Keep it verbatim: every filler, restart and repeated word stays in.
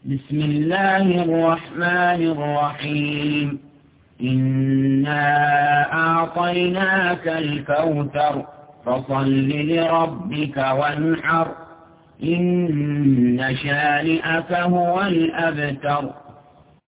بسم الله الرحمن الرحيم إنا أعطيناك الكوثر فصل لربك وانحر إن شانئك هو الأبتر.